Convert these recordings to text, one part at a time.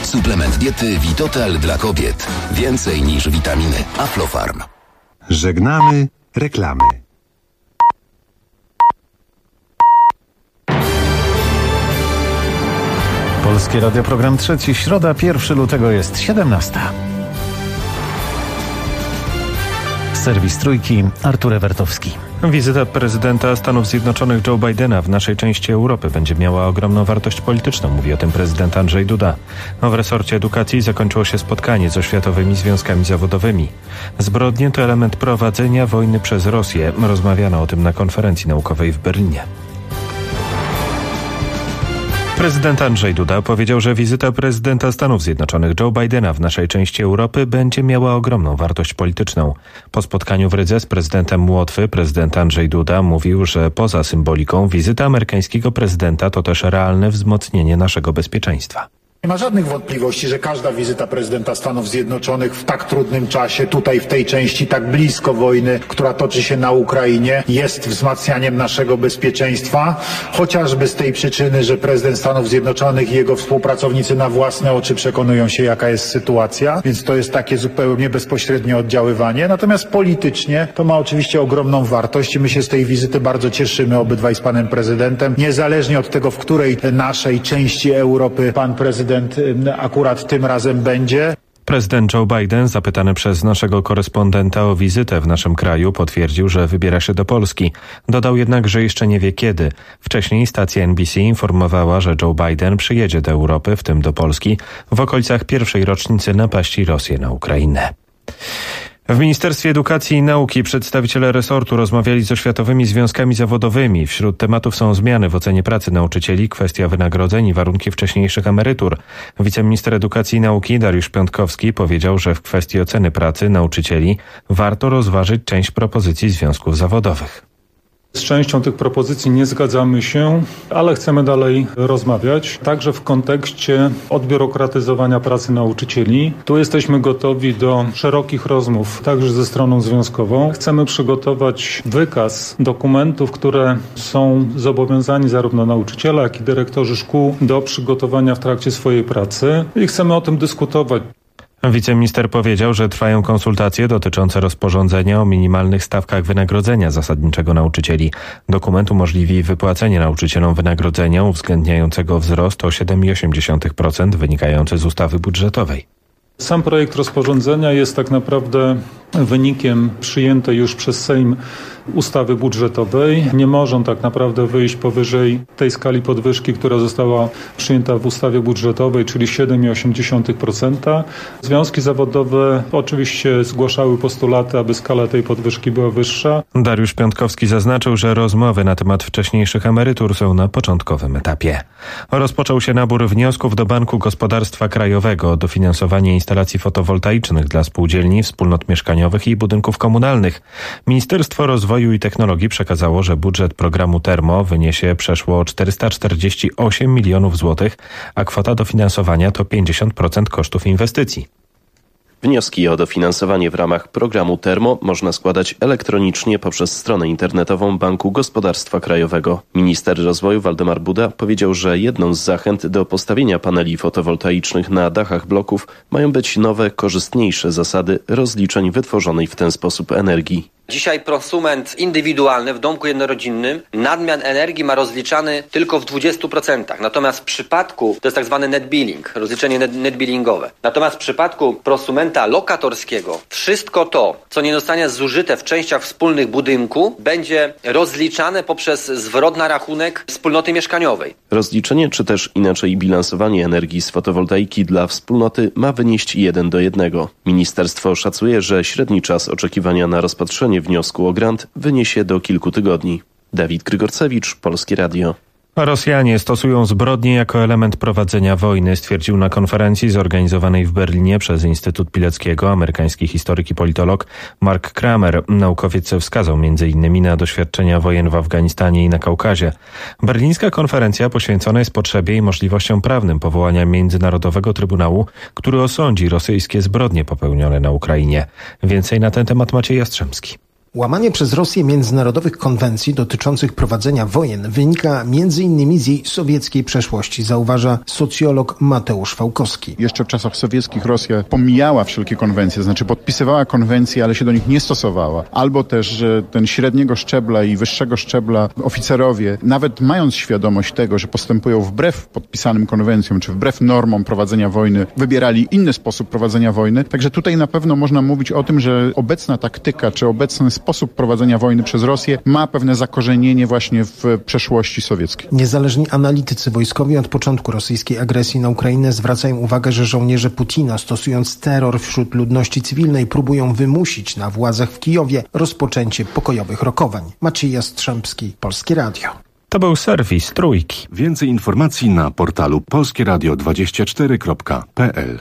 Suplement diety Vitotal dla kobiet. Więcej niż witaminy. Aflofarm. Żegnamy reklamy. Polskie Radio, program trzeci, środa, 1 lutego jest 17. Serwis Trójki, Artur Ewertowski. Wizyta prezydenta Stanów Zjednoczonych Joe Bidena w naszej części Europy będzie miała ogromną wartość polityczną, mówi o tym prezydent Andrzej Duda. W resorcie edukacji zakończyło się spotkanie z oświatowymi związkami zawodowymi. Zbrodnie to element prowadzenia wojny przez Rosję. Rozmawiano o tym na konferencji naukowej w Berlinie. Prezydent Andrzej Duda powiedział, że wizyta prezydenta Stanów Zjednoczonych Joe Bidena w naszej części Europy będzie miała ogromną wartość polityczną. Po spotkaniu w Rydze z prezydentem Łotwy prezydent Andrzej Duda mówił, że poza symboliką wizyta amerykańskiego prezydenta to też realne wzmocnienie naszego bezpieczeństwa. Nie ma żadnych wątpliwości, że każda wizyta prezydenta Stanów Zjednoczonych w tak trudnym czasie, tutaj w tej części tak blisko wojny, która toczy się na Ukrainie, jest wzmacnianiem naszego bezpieczeństwa, chociażby z tej przyczyny, że prezydent Stanów Zjednoczonych i jego współpracownicy na własne oczy przekonują się, jaka jest sytuacja, więc to jest takie zupełnie bezpośrednie oddziaływanie. Natomiast politycznie to ma oczywiście ogromną wartość i my się z tej wizyty bardzo cieszymy, obydwaj z panem prezydentem, niezależnie od tego, w której naszej części Europy pan prezydent akurat tym razem będzie. Prezydent Joe Biden, zapytany przez naszego korespondenta o wizytę w naszym kraju, potwierdził, że wybiera się do Polski. Dodał jednak, że jeszcze nie wie kiedy. Wcześniej stacja NBC informowała, że Joe Biden przyjedzie do Europy, w tym do Polski, w okolicach pierwszej rocznicy napaści Rosji na Ukrainę. W Ministerstwie Edukacji i Nauki przedstawiciele resortu rozmawiali z oświatowymi związkami zawodowymi. Wśród tematów są zmiany w ocenie pracy nauczycieli, kwestia wynagrodzeń i warunki wcześniejszych emerytur. Wiceminister Edukacji i Nauki Dariusz Piątkowski powiedział, że w kwestii oceny pracy nauczycieli warto rozważyć część propozycji związków zawodowych. Z częścią tych propozycji nie zgadzamy się, ale chcemy dalej rozmawiać, także w kontekście odbiurokratyzowania pracy nauczycieli. Tu jesteśmy gotowi do szerokich rozmów, także ze stroną związkową. Chcemy przygotować wykaz dokumentów, które są zobowiązani zarówno nauczyciele, jak i dyrektorzy szkół do przygotowania w trakcie swojej pracy i chcemy o tym dyskutować. Wiceminister powiedział, że trwają konsultacje dotyczące rozporządzenia o minimalnych stawkach wynagrodzenia zasadniczego nauczycieli. Dokument umożliwi wypłacenie nauczycielom wynagrodzenia uwzględniającego wzrost o 7,8% wynikający z ustawy budżetowej. Sam projekt rozporządzenia jest tak naprawdę wynikiem przyjętej już przez Sejm ustawy budżetowej. Nie może on tak naprawdę wyjść powyżej tej skali podwyżki, która została przyjęta w ustawie budżetowej, czyli 7,8%. Związki zawodowe oczywiście zgłaszały postulaty, aby skala tej podwyżki była wyższa. Dariusz Piątkowski zaznaczył, że rozmowy na temat wcześniejszych emerytur są na początkowym etapie. Rozpoczął się nabór wniosków do Banku Gospodarstwa Krajowego o dofinansowanie instalacji fotowoltaicznych dla spółdzielni, wspólnot mieszkaniowych i budynków komunalnych. Ministerstwo Rozwoju i Technologii przekazało, że budżet programu Termo wyniesie przeszło 448 milionów złotych, a kwota dofinansowania to 50% kosztów inwestycji. Wnioski o dofinansowanie w ramach programu Termo można składać elektronicznie poprzez stronę internetową Banku Gospodarstwa Krajowego. Minister rozwoju Waldemar Buda powiedział, że jedną z zachęt do postawienia paneli fotowoltaicznych na dachach bloków mają być nowe, korzystniejsze zasady rozliczeń wytworzonej w ten sposób energii. Dzisiaj prosument indywidualny w domku jednorodzinnym nadmiar energii ma rozliczany tylko w 20%. Natomiast w przypadku, to jest tak zwany net billing, rozliczenie net billingowe. Natomiast w przypadku prosumenta lokatorskiego wszystko to, co nie zostanie zużyte w częściach wspólnych budynku, będzie rozliczane poprzez zwrot na rachunek wspólnoty mieszkaniowej. Rozliczenie czy też inaczej bilansowanie energii z fotowoltaiki dla wspólnoty ma wynieść 1:1. Ministerstwo szacuje, że średni czas oczekiwania na rozpatrzenie wniosku o grant wyniesie do kilku tygodni. Dawid Grygorcewicz, Polskie Radio. Rosjanie stosują zbrodnie jako element prowadzenia wojny, stwierdził na konferencji zorganizowanej w Berlinie przez Instytut Pileckiego amerykański historyk i politolog Mark Kramer. Naukowiec wskazał m.in. na doświadczenia wojen w Afganistanie i na Kaukazie. Berlińska konferencja poświęcona jest potrzebie i możliwościom prawnym powołania Międzynarodowego Trybunału, który osądzi rosyjskie zbrodnie popełnione na Ukrainie. Więcej na ten temat Maciej Jastrzębski. Łamanie przez Rosję międzynarodowych konwencji dotyczących prowadzenia wojen wynika m.in. z jej sowieckiej przeszłości, zauważa socjolog Mateusz Fałkowski. Jeszcze w czasach sowieckich Rosja pomijała wszelkie konwencje, znaczy podpisywała konwencje, ale się do nich nie stosowała. Albo też, że ten średniego szczebla i wyższego szczebla oficerowie, nawet mając świadomość tego, że postępują wbrew podpisanym konwencjom, czy wbrew normom prowadzenia wojny, wybierali inny sposób prowadzenia wojny. Także tutaj na pewno można mówić o tym, że obecna taktyka, czy obecny sposób prowadzenia wojny przez Rosję ma pewne zakorzenienie właśnie w przeszłości sowieckiej. Niezależni analitycy wojskowi od początku rosyjskiej agresji na Ukrainę zwracają uwagę, że żołnierze Putina, stosując terror wśród ludności cywilnej, próbują wymusić na władzach w Kijowie rozpoczęcie pokojowych rokowań. Maciej Jastrzębski, Polskie Radio. To był serwis Trójki. Więcej informacji na portalu polskieradio24.pl.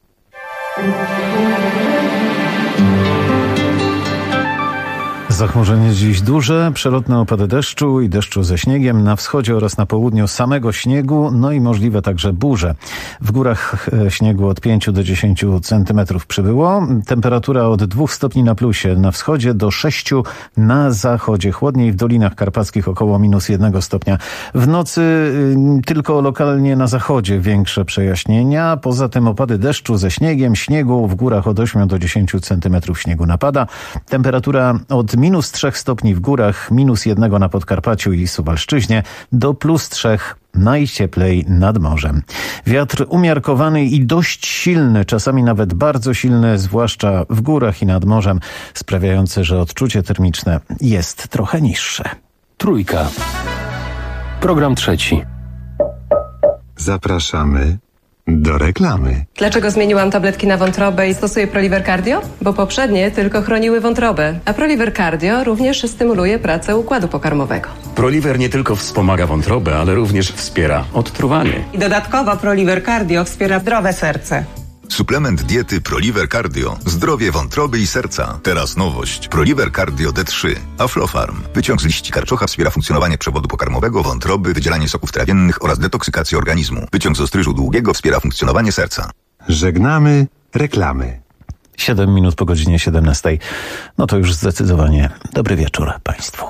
Zachmurzenie dziś duże, przelotne opady deszczu i deszczu ze śniegiem, na wschodzie oraz na południu samego śniegu, no i możliwe także burze. W górach śniegu od 5 do 10 centymetrów przybyło. Temperatura od 2 stopni na plusie na wschodzie do 6 na zachodzie. Chłodniej w Dolinach Karpackich około -1 stopnia. W nocy tylko lokalnie na zachodzie większe przejaśnienia. Poza tym opady deszczu ze śniegiem, śniegu w górach od 8 do 10 centymetrów śniegu napada. Temperatura od -3 stopni w górach, -1 na Podkarpaciu i Suwalszczyźnie, do +3 najcieplej nad morzem. Wiatr umiarkowany i dość silny, czasami nawet bardzo silny, zwłaszcza w górach i nad morzem, sprawiający, że odczucie termiczne jest trochę niższe. Trójka. Program trzeci. Zapraszamy do reklamy. Dlaczego zmieniłam tabletki na wątrobę i stosuję Proliver Cardio? Bo poprzednie tylko chroniły wątrobę, a Proliver Cardio również stymuluje pracę układu pokarmowego. Proliver nie tylko wspomaga wątrobę, ale również wspiera odtruwanie. I dodatkowo Proliver Cardio wspiera zdrowe serce. Suplement diety Proliver Cardio. Zdrowie wątroby i serca. Teraz nowość. Proliver Cardio D3. Aflofarm. Wyciąg z liści karczocha wspiera funkcjonowanie przewodu pokarmowego, wątroby, wydzielanie soków trawiennych oraz detoksykację organizmu. Wyciąg z ostryżu długiego wspiera funkcjonowanie serca. Żegnamy reklamy. 7 minut po godzinie 17. No to już zdecydowanie dobry wieczór Państwu.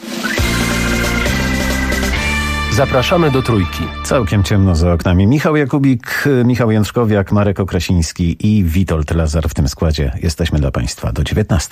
Zapraszamy do Trójki. Całkiem ciemno za oknami. Michał Jakubik, Michał Jędrzkowiak, Marek Okrasiński i Witold Lazar w tym składzie. Jesteśmy dla Państwa do 19.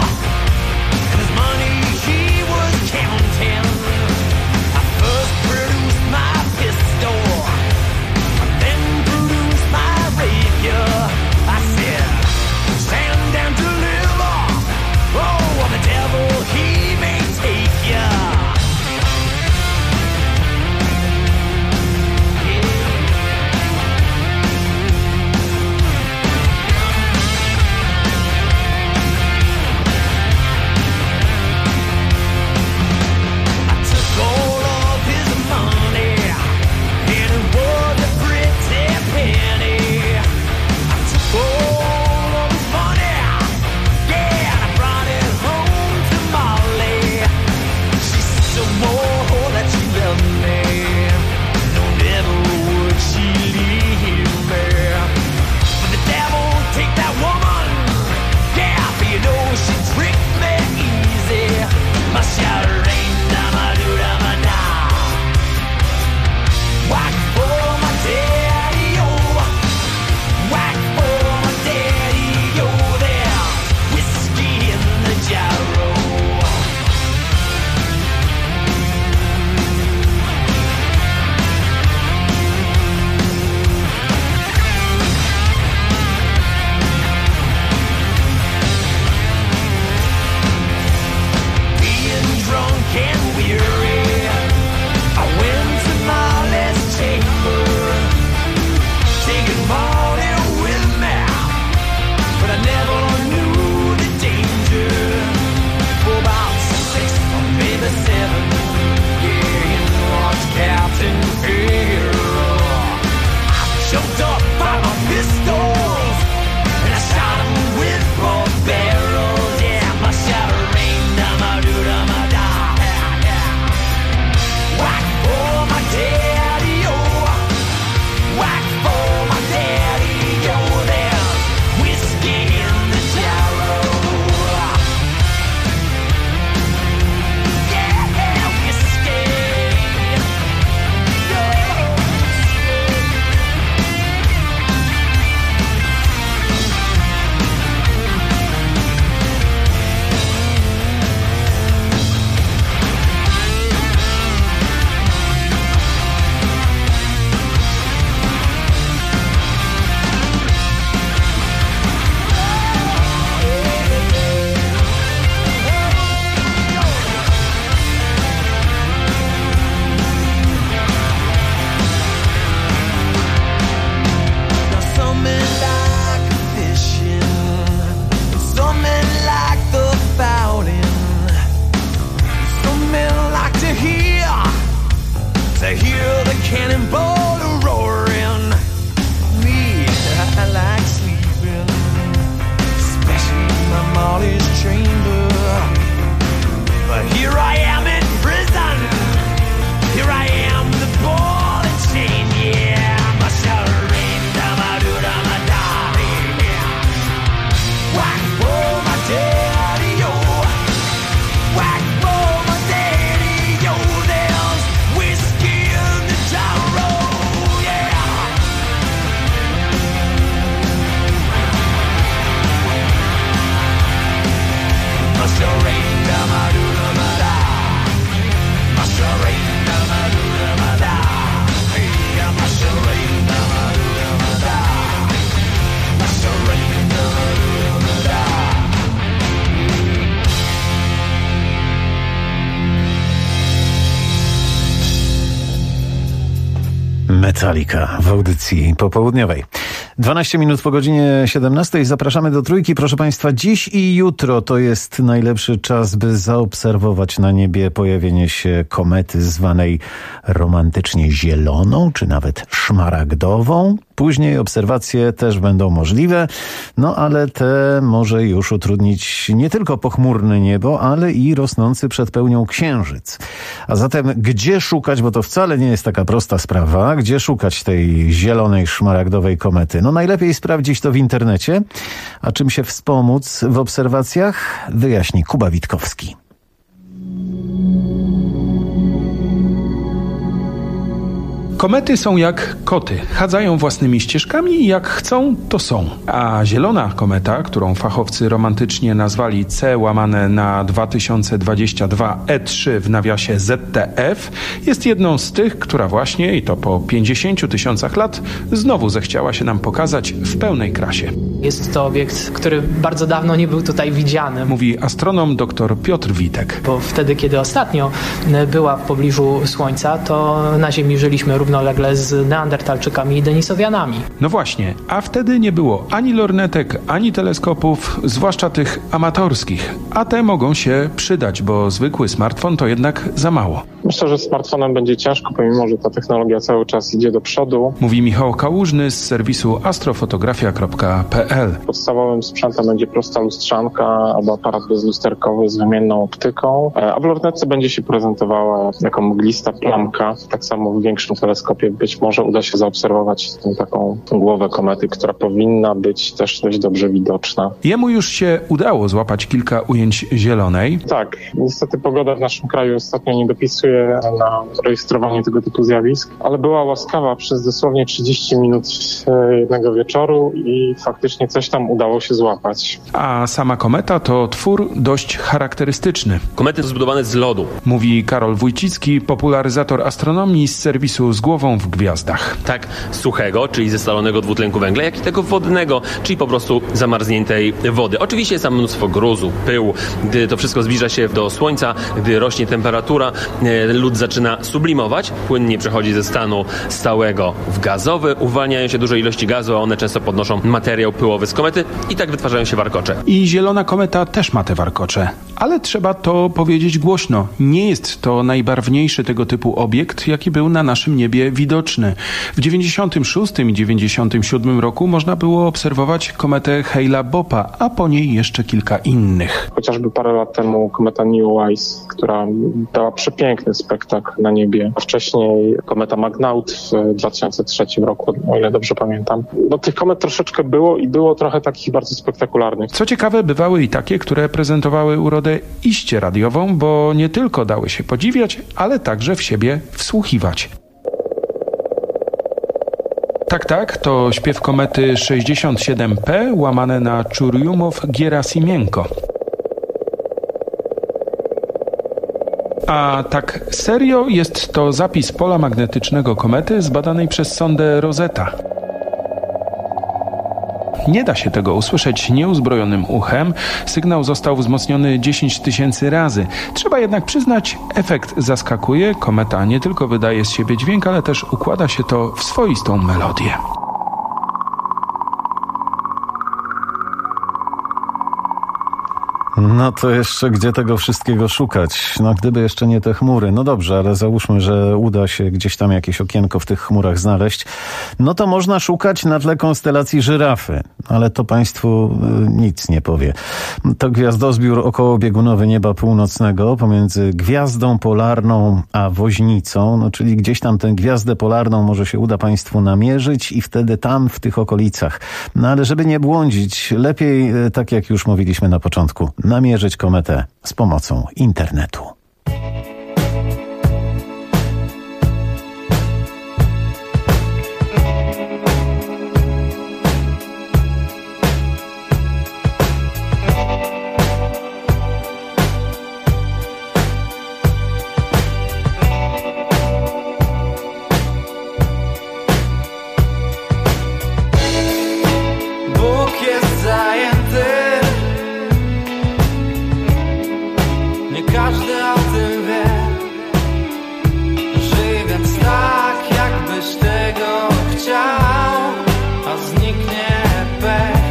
Money she was counting. I first cannonball roaring. Me, I like sleeping, especially in my Molly's chamber. But here I am in prison. Here I am, the ball and chain. Yeah, I'm a surrender, my dude, I'm a daddy. Whack for my daddy, yo. Whack for my daddy, yo. There's whiskey in the jarro, yeah. My surrender, my dude, I'm a daddy. My surrender, my dude, I'm a daddy. Yeah, my surrender, my dude, I'm a daddy. My surrender, my dude, I'm a daddy. Metallica w audycji popołudniowej. 12 minut po godzinie 17. Zapraszamy do Trójki. Proszę Państwa, dziś i jutro to jest najlepszy czas, by zaobserwować na niebie pojawienie się komety zwanej romantycznie zieloną, czy nawet szmaragdową. Później obserwacje też będą możliwe, no ale te może już utrudnić nie tylko pochmurne niebo, ale i rosnący przed pełnią księżyc. A zatem gdzie szukać, bo to wcale nie jest taka prosta sprawa, gdzie szukać tej zielonej, szmaragdowej komety? No najlepiej sprawdzić to w internecie, a czym się wspomóc w obserwacjach wyjaśni Kuba Witkowski. Komety są jak koty, chadzają własnymi ścieżkami i jak chcą, to są. A zielona kometa, którą fachowcy romantycznie nazwali C/2022 E3 w nawiasie ZTF, jest jedną z tych, która właśnie, i to po 50 tysiącach lat, znowu zechciała się nam pokazać w pełnej krasie. Jest to obiekt, który bardzo dawno nie był tutaj widziany. Mówi astronom dr Piotr Witek. Bo wtedy, kiedy ostatnio była w pobliżu Słońca, to na Ziemi żyliśmy równolegle z Neandertalczykami i Denisowianami. No właśnie, a wtedy nie było ani lornetek, ani teleskopów, zwłaszcza tych amatorskich. A te mogą się przydać, bo zwykły smartfon to jednak za mało. Myślę, że smartfonem będzie ciężko, pomimo że ta technologia cały czas idzie do przodu. Mówi Michał Kałużny z serwisu astrofotografia.pl. Podstawowym sprzętem będzie prosta lustrzanka albo aparat bezlusterkowy z wymienną optyką, a w lornetce będzie się prezentowała jako mglista plamka. Tak samo w większym teleskopie być może uda się zaobserwować taką głowę komety, która powinna być też dość dobrze widoczna. Jemu już się udało złapać kilka ujęć zielonej. Tak, niestety pogoda w naszym kraju ostatnio nie dopisuje na rejestrowanie tego typu zjawisk, ale była łaskawa przez dosłownie 30 minut jednego wieczoru i faktycznie coś tam udało się złapać. A sama kometa to twór dość charakterystyczny. Komety są zbudowane z lodu. Mówi Karol Wójcicki, popularyzator astronomii z serwisu Z głową w gwiazdach. Tak suchego, czyli ze stalonego dwutlenku węgla, jak i tego wodnego, czyli po prostu zamarzniętej wody. Oczywiście jest tam mnóstwo gruzu, pyłu. Gdy to wszystko zbliża się do Słońca, gdy rośnie temperatura, lód zaczyna sublimować, płynnie przechodzi ze stanu stałego w gazowy, uwalniają się duże ilości gazu, a one często podnoszą materiał pyłowy z komety i tak wytwarzają się warkocze. I zielona kometa też ma te warkocze. Ale trzeba to powiedzieć głośno. Nie jest to najbarwniejszy tego typu obiekt, jaki był na naszym niebie widoczny. W 96 i 97 roku można było obserwować kometę Hale-Boppa, a po niej jeszcze kilka innych. Chociażby parę lat temu kometa Neowise, która dała przepiękny spektakl na niebie. Wcześniej kometa Magnaut w 2003 roku, o ile dobrze pamiętam. No tych komet troszeczkę było i było trochę takich bardzo spektakularnych. Co ciekawe, bywały i takie, które prezentowały urodę iście radiową, bo nie tylko dały się podziwiać, ale także w siebie wsłuchiwać. Tak, to śpiew komety 67P łamane na Churyumov-Gerasimienko. A tak serio jest to zapis pola magnetycznego komety zbadanej przez sondę Rosetta. Nie da się tego usłyszeć nieuzbrojonym uchem. Sygnał został wzmocniony 10 000 razy. Trzeba jednak przyznać, efekt zaskakuje. Kometa nie tylko wydaje z siebie dźwięk, ale też układa się to w swoistą melodię. No to jeszcze gdzie tego wszystkiego szukać? No gdyby jeszcze nie te chmury. No dobrze, ale załóżmy, że uda się gdzieś tam jakieś okienko w tych chmurach znaleźć. No to można szukać na tle konstelacji żyrafy. Ale to państwu nic nie powie. To gwiazdozbiór okołobiegunowy nieba północnego pomiędzy gwiazdą polarną a woźnicą. No czyli gdzieś tam tę gwiazdę polarną może się uda państwu namierzyć i wtedy tam w tych okolicach. No ale żeby nie błądzić, lepiej, tak jak już mówiliśmy na początku, namierzyć kometę z pomocą internetu. Bóg jest zajęty. Nie każdy o tym wie. Żyj więc tak, jakbyś tego chciał, a zniknie pech.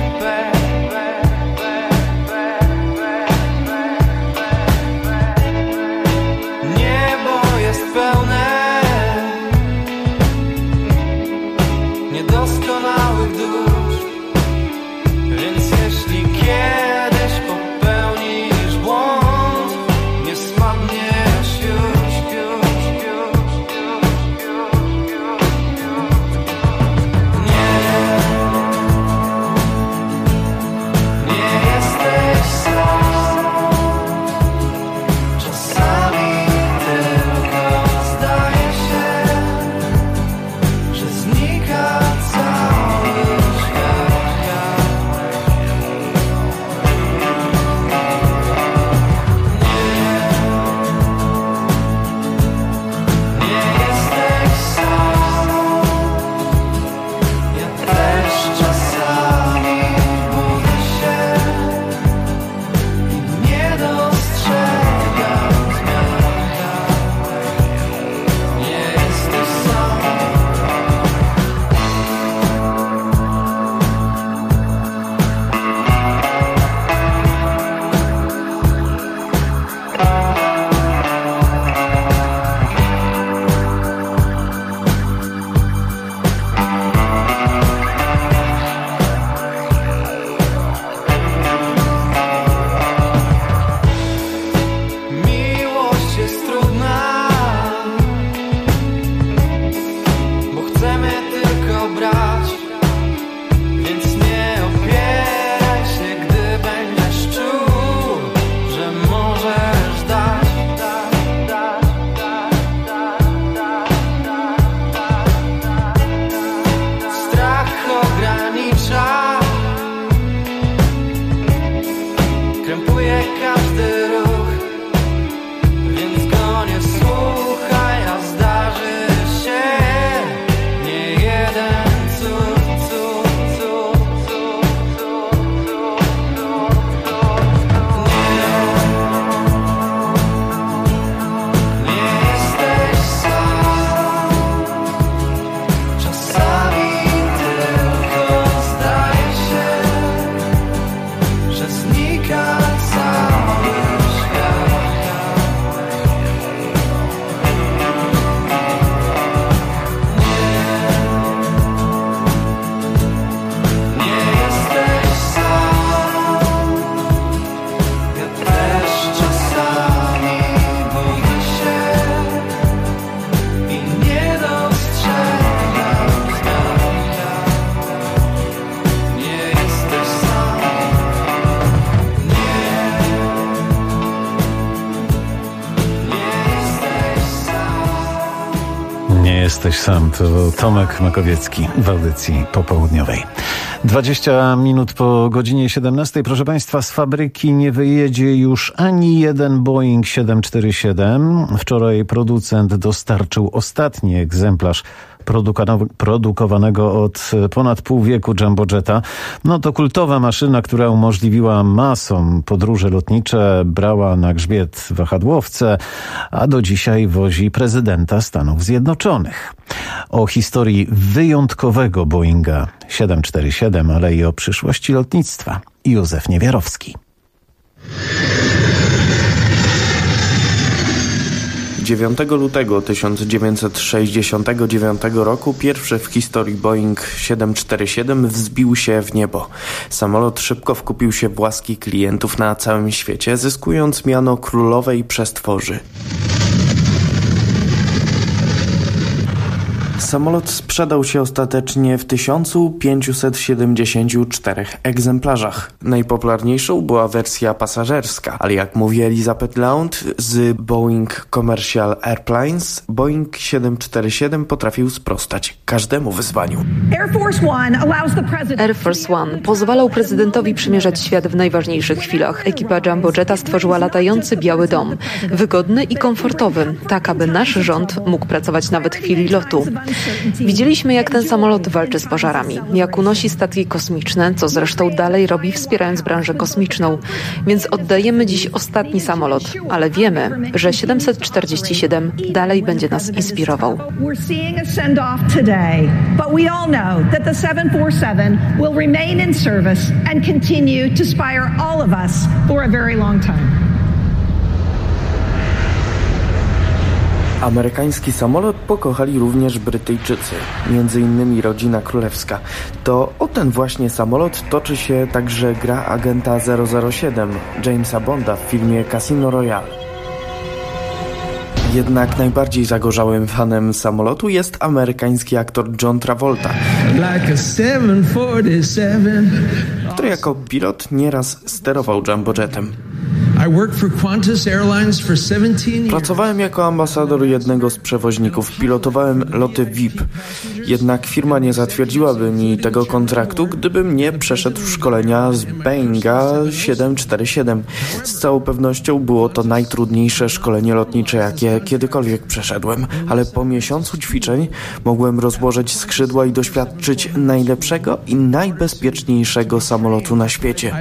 Niebo jest pełne niedoskonałych dusz, więc jeśli kiedyś popełnisz błąd, nie spadniesz już. Nie jesteś sam. Czasami tylko zdaje się, że znika cały świat. Nie jesteś sam. Ja też czasami budzę się i nie dostrzegam zmian. Nie jesteś sam. Miłość jest trudna, bo chcemy tylko brać, więc nie opieraj się, gdy będziesz czuł, że możesz dać. Strach ogranicza, krępuje każdy ruch, więc go nie słuchaj, a zdarzy się nie jeden cud. Nie jesteś sam. Czasami tylko zdaje się, że znika cały świat. Nie jesteś sam. Ja też czasami budzę się i nie dostrzegam zmian. Nie jesteś sam. Nie jesteś sam. Nie jesteś sam, to Tomek Makowiecki w audycji popołudniowej. 20 minut po godzinie 17. Proszę Państwa, z fabryki nie wyjedzie już ani jeden Boeing 747. Wczoraj producent dostarczył ostatni egzemplarz produkowanego od ponad pół wieku Jumbojetta. No to kultowa maszyna, która umożliwiła masom podróże lotnicze, brała na grzbiet wahadłowce, a do dzisiaj wozi prezydenta Stanów Zjednoczonych. O historii wyjątkowego Boeinga 747, ale i o przyszłości lotnictwa. Józef Niewiarowski. 9 lutego 1969 roku pierwszy w historii Boeing 747 wzbił się w niebo. Samolot szybko wkupił się w łaski klientów na całym świecie, zyskując miano królowej przestworzy. Samolot sprzedał się ostatecznie w 1574 egzemplarzach. Najpopularniejszą była wersja pasażerska, ale jak mówi Elizabeth Lount z Boeing Commercial Airplanes, Boeing 747 potrafił sprostać każdemu wyzwaniu. Air Force One pozwalał prezydentowi przemierzać świat w najważniejszych chwilach. Ekipa Jumbo Jetta stworzyła latający Biały Dom. Wygodny i komfortowy, tak aby nasz rząd mógł pracować nawet w chwili lotu. Widzieliśmy, jak ten samolot walczy z pożarami, jak unosi statki kosmiczne, co zresztą dalej robi, wspierając branżę kosmiczną. Więc oddajemy dziś ostatni samolot, ale wiemy, że 747 dalej będzie nas inspirował. Amerykański samolot pokochali również Brytyjczycy, m.in. rodzina królewska. To o ten właśnie samolot toczy się także gra agenta 007 Jamesa Bonda w filmie Casino Royale. Jednak najbardziej zagorzałym fanem samolotu jest amerykański aktor John Travolta, który jako pilot nieraz sterował Jumbo Jetem. Pracowałem jako ambasador jednego z przewoźników, pilotowałem loty VIP. Jednak firma nie zatwierdziłaby mi tego kontraktu, gdybym nie przeszedł szkolenia z Boeinga 747. Z całą pewnością było to najtrudniejsze szkolenie lotnicze, jakie kiedykolwiek przeszedłem, ale po miesiącu ćwiczeń mogłem rozłożyć skrzydła i doświadczyć najlepszego i najbezpieczniejszego samolotu na świecie.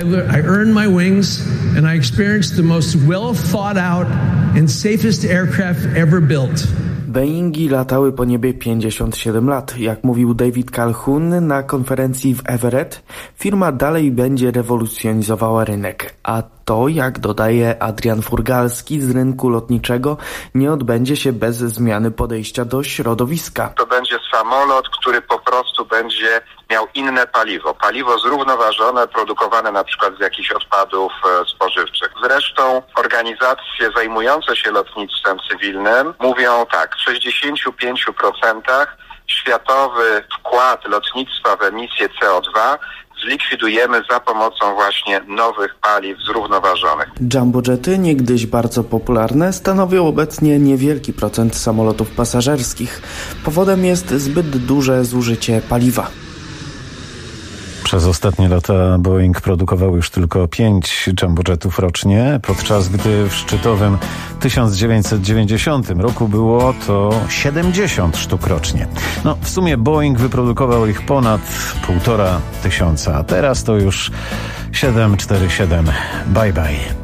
The most well thought out and safest aircraft ever built. Boeingi latały po niebie 57 lat. Jak mówił David Calhoun na konferencji w Everett, firma dalej będzie rewolucjonizowała rynek. A to, jak dodaje Adrian Furgalski z rynku lotniczego, nie odbędzie się bez zmiany podejścia do środowiska. To będzie samolot, który po prostu będzie miał inne paliwo. Paliwo zrównoważone, produkowane na przykład z jakichś odpadów spożywczych. Zresztą organizacje zajmujące się lotnictwem cywilnym mówią tak, w 65% światowy wkład lotnictwa w emisję CO2 zlikwidujemy za pomocą właśnie nowych paliw zrównoważonych. Jumbo jety, niegdyś bardzo popularne, stanowią obecnie niewielki procent samolotów pasażerskich. Powodem jest zbyt duże zużycie paliwa. Przez ostatnie lata Boeing produkował już tylko 5 jumbojetów rocznie, podczas gdy w szczytowym 1990 roku było to 70 sztuk rocznie. No, w sumie Boeing wyprodukował ich ponad 1500, a teraz to już 747. Bye bye.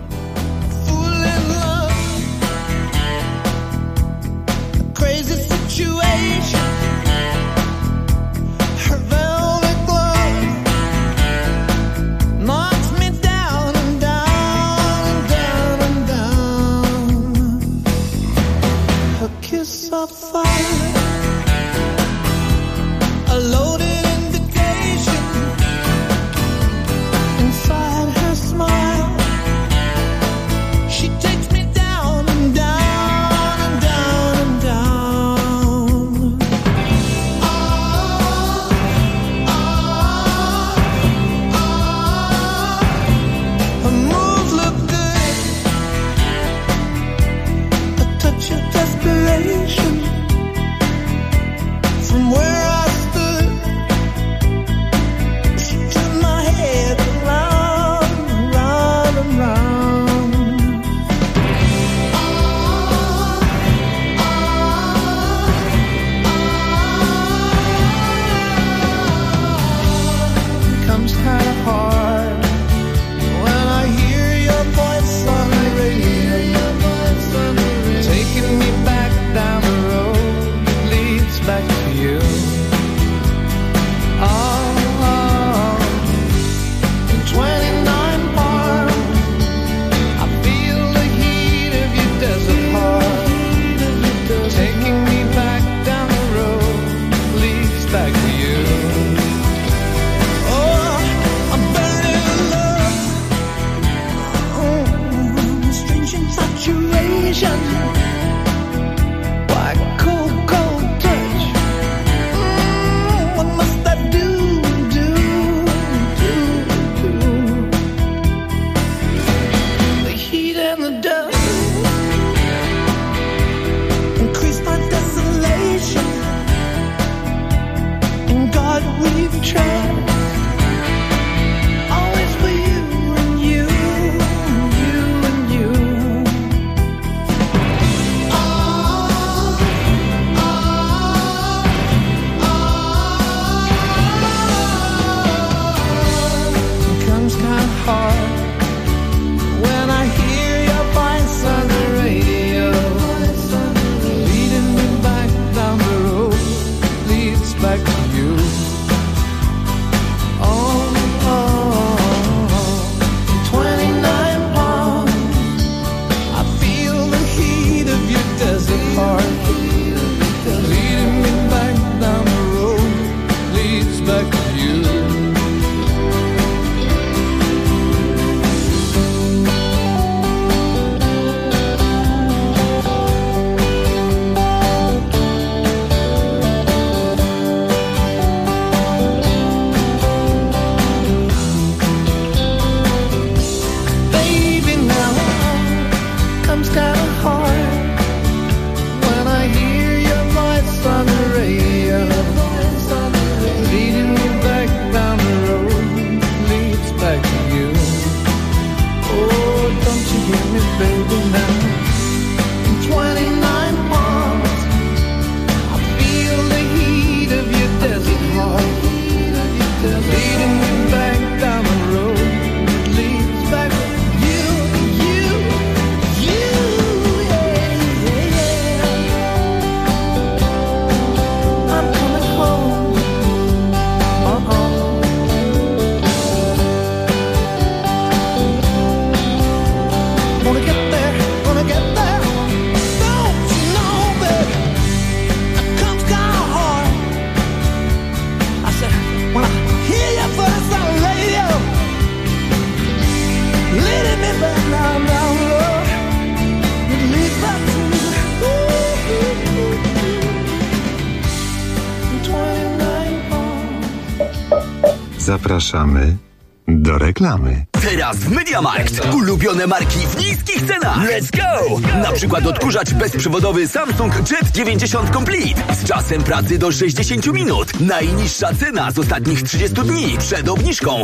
Zapraszamy do reklamy. Teraz w MediaMarkt. Ulubione marki w niskich cenach. Let's go! Na przykład odkurzacz bezprzewodowy Samsung Jet 90 Complete z czasem pracy do 60 minut. Najniższa cena z ostatnich 30 dni przed obniżką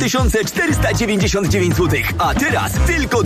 2499 zł. A teraz tylko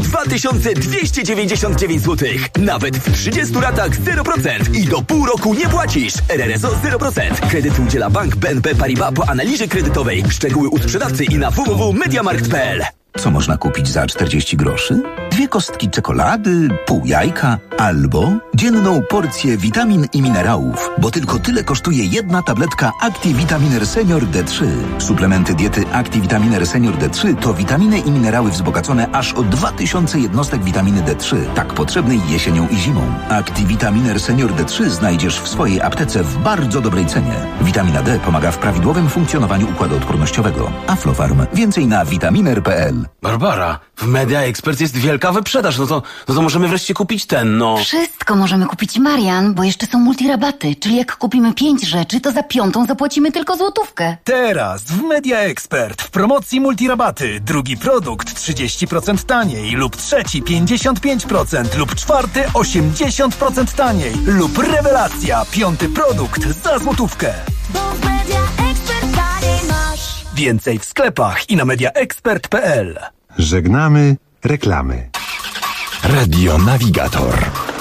2299 zł. Nawet w 30 ratach 0% i do pół roku nie płacisz. RRSO 0%. Kredyt udziela Bank BNP Paribas po analizie kredytowej. Szczegóły u sprzedawcy i na www.mediamarkt.pl. Co można kupić za 40 groszy? 2 kostki czekolady, pół jajka albo dzienną porcję witamin i minerałów, bo tylko tyle kosztuje jedna tabletka ActiVitaminer Senior D3. Suplementy diety ActiVitaminer Senior D3 to witaminy i minerały wzbogacone aż o 2000 jednostek witaminy D3, tak potrzebnej jesienią i zimą. ActiVitaminer Senior D3 znajdziesz w swojej aptece w bardzo dobrej cenie. Witamina D pomaga w prawidłowym funkcjonowaniu układu odpornościowego. Aflofarm. Więcej na vitaminer.pl. Barbara, w Media Expert jest wielka wyprzedaż, no to możemy wreszcie kupić Wszystko możemy kupić, Marian, bo jeszcze są multirabaty, czyli jak kupimy 5 rzeczy, to za 5 zapłacimy tylko złotówkę. Teraz w Media Expert w promocji multirabaty. Drugi produkt 30% taniej lub trzeci 55% lub czwarty 80% taniej lub rewelacja, 5. produkt za złotówkę. Bo w Media Expert taniej masz. Więcej w sklepach i na mediaexpert.pl. Żegnamy reklamy. Radio Navigator.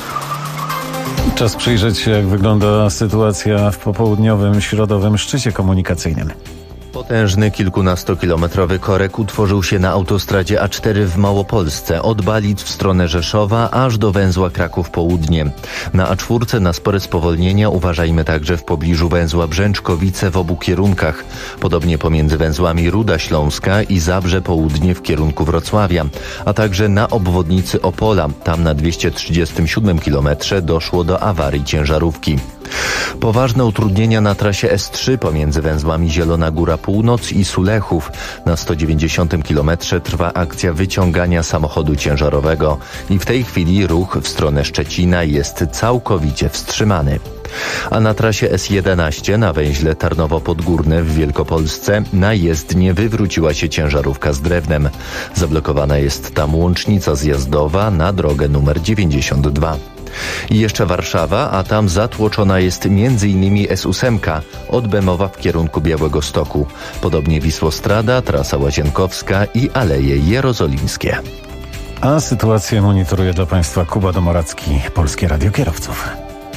Czas przyjrzeć się, jak wygląda sytuacja w popołudniowym, środowym szczycie komunikacyjnym. Potężny kilkunastokilometrowy korek utworzył się na autostradzie A4 w Małopolsce, od Balic w stronę Rzeszowa aż do węzła Kraków Południe. Na A4 na spore spowolnienia uważajmy także w pobliżu węzła Brzęczkowice w obu kierunkach. Podobnie pomiędzy węzłami Ruda Śląska i Zabrze Południe w kierunku Wrocławia, a także na obwodnicy Opola. Tam na 237 km doszło do awarii ciężarówki. Poważne utrudnienia na trasie S3 pomiędzy węzłami Zielona Góra Północ i Sulechów. Na 190 km trwa akcja wyciągania samochodu ciężarowego i w tej chwili ruch w stronę Szczecina jest całkowicie wstrzymany. A na trasie S11 na węźle Tarnowo-Podgórne w Wielkopolsce na jezdnię wywróciła się ciężarówka z drewnem. Zablokowana jest tam łącznica zjazdowa na drogę numer 92. I jeszcze Warszawa, a tam zatłoczona jest m.in. S8 od Bemowa w kierunku Białegostoku. Podobnie Wisłostrada, trasa Łazienkowska i Aleje Jerozolimskie. A sytuację monitoruje dla Państwa Kuba Domoracki, Polskie Radio Kierowców.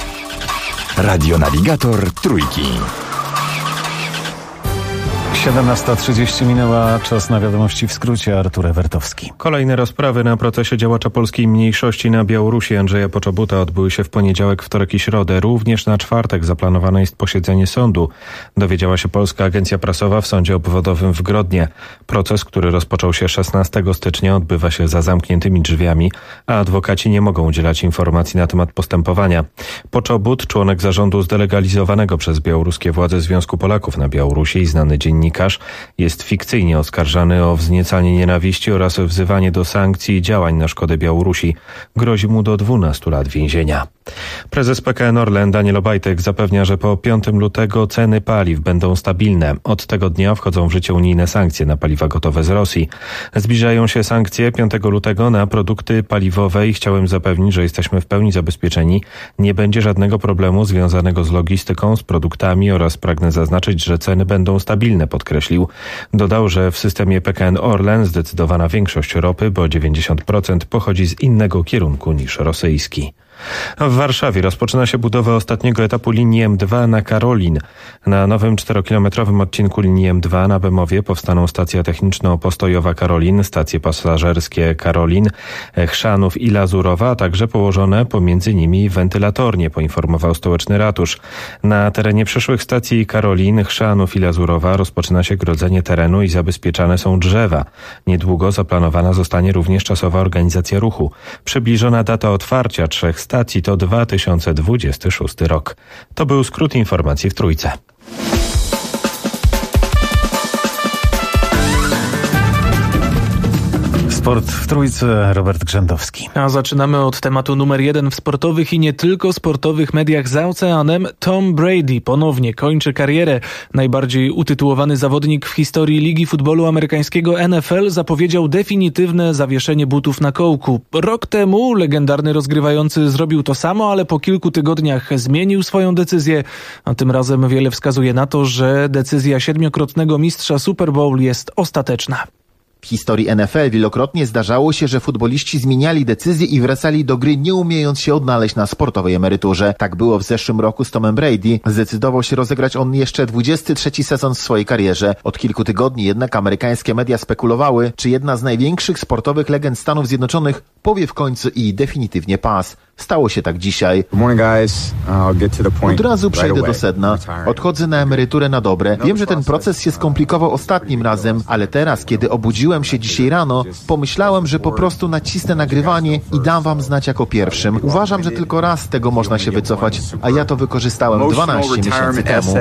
Radio Navigator Trójki. 17:30 minęła, czas na wiadomości w skrócie. Artur Ewertowski. Kolejne rozprawy na procesie działacza polskiej mniejszości na Białorusi Andrzeja Poczobuta odbyły się w poniedziałek, wtorek i środę. Również na czwartek zaplanowane jest posiedzenie sądu. Dowiedziała się Polska Agencja Prasowa w Sądzie Obwodowym w Grodnie. Proces, który rozpoczął się 16 stycznia, odbywa się za zamkniętymi drzwiami, a adwokaci nie mogą udzielać informacji na temat postępowania. Poczobut, członek zarządu zdelegalizowanego przez białoruskie władze Związku Polaków na Białorusi i znany dziennikarz, jest fikcyjnie oskarżany o wzniecanie nienawiści oraz wzywanie do sankcji i działań na szkodę Białorusi. Grozi mu do 12 lat więzienia. Prezes PKN Orlen Daniel Obajtek zapewnia, że po 5 lutego ceny paliw będą stabilne. Od tego dnia wchodzą w życie unijne sankcje na paliwa gotowe z Rosji. Zbliżają się sankcje 5 lutego na produkty paliwowe i chciałem zapewnić, że jesteśmy w pełni zabezpieczeni. Nie będzie żadnego problemu związanego z logistyką, z produktami oraz pragnę zaznaczyć, że ceny będą stabilne, podkreślił. Dodał, że w systemie PKN Orlen zdecydowana większość ropy, bo 90% pochodzi z innego kierunku niż rosyjski. W Warszawie rozpoczyna się budowa ostatniego etapu linii M2 na Karolin. Na nowym 4-kilometrowym odcinku linii M2 na Bemowie powstaną stacja techniczno-postojowa Karolin, stacje pasażerskie Karolin, Chrzanów i Lazurowa, a także położone pomiędzy nimi wentylatornie, poinformował stołeczny ratusz. Na terenie przyszłych stacji Karolin, Chrzanów i Lazurowa rozpoczyna się grodzenie terenu i zabezpieczane są drzewa. Niedługo zaplanowana zostanie również czasowa organizacja ruchu. Przybliżona data otwarcia 3 stacji to 2026 rok. To był skrót informacji w Trójce. Sport w trójce, Robert Grzędowski. A zaczynamy od tematu numer 1 w sportowych i nie tylko sportowych mediach za oceanem. Tom Brady ponownie kończy karierę. Najbardziej utytułowany zawodnik w historii Ligi Futbolu Amerykańskiego NFL zapowiedział definitywne zawieszenie butów na kołku. Rok temu legendarny rozgrywający zrobił to samo, ale po kilku tygodniach zmienił swoją decyzję. A tym razem wiele wskazuje na to, że decyzja 7-krotnego mistrza Super Bowl jest ostateczna. W historii NFL wielokrotnie zdarzało się, że futboliści zmieniali decyzje i wracali do gry, nie umiejąc się odnaleźć na sportowej emeryturze. Tak było w zeszłym roku z Tomem Brady. Zdecydował się rozegrać on jeszcze 23 sezon w swojej karierze. Od kilku tygodni jednak amerykańskie media spekulowały, czy jedna z największych sportowych legend Stanów Zjednoczonych powie w końcu i definitywnie pas. Stało się tak dzisiaj. Od razu przejdę do sedna. Odchodzę na emeryturę na dobre. Wiem, że ten proces się skomplikował ostatnim razem, ale teraz, kiedy obudziłem się dzisiaj rano, pomyślałem, że po prostu nacisnę nagrywanie i dam wam znać jako pierwszym. Uważam, że tylko raz z tego można się wycofać, a ja to wykorzystałem 12 miesięcy temu.